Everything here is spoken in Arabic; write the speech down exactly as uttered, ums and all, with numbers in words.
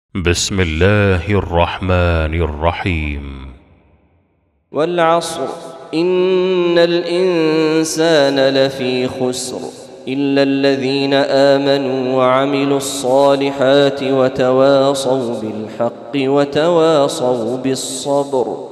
بسم الله الرحمن الرحيم. والعصر إن الإنسان لفي خسر إلا الذين آمنوا وعملوا الصالحات وتواصوا بالحق وتواصوا بالصبر.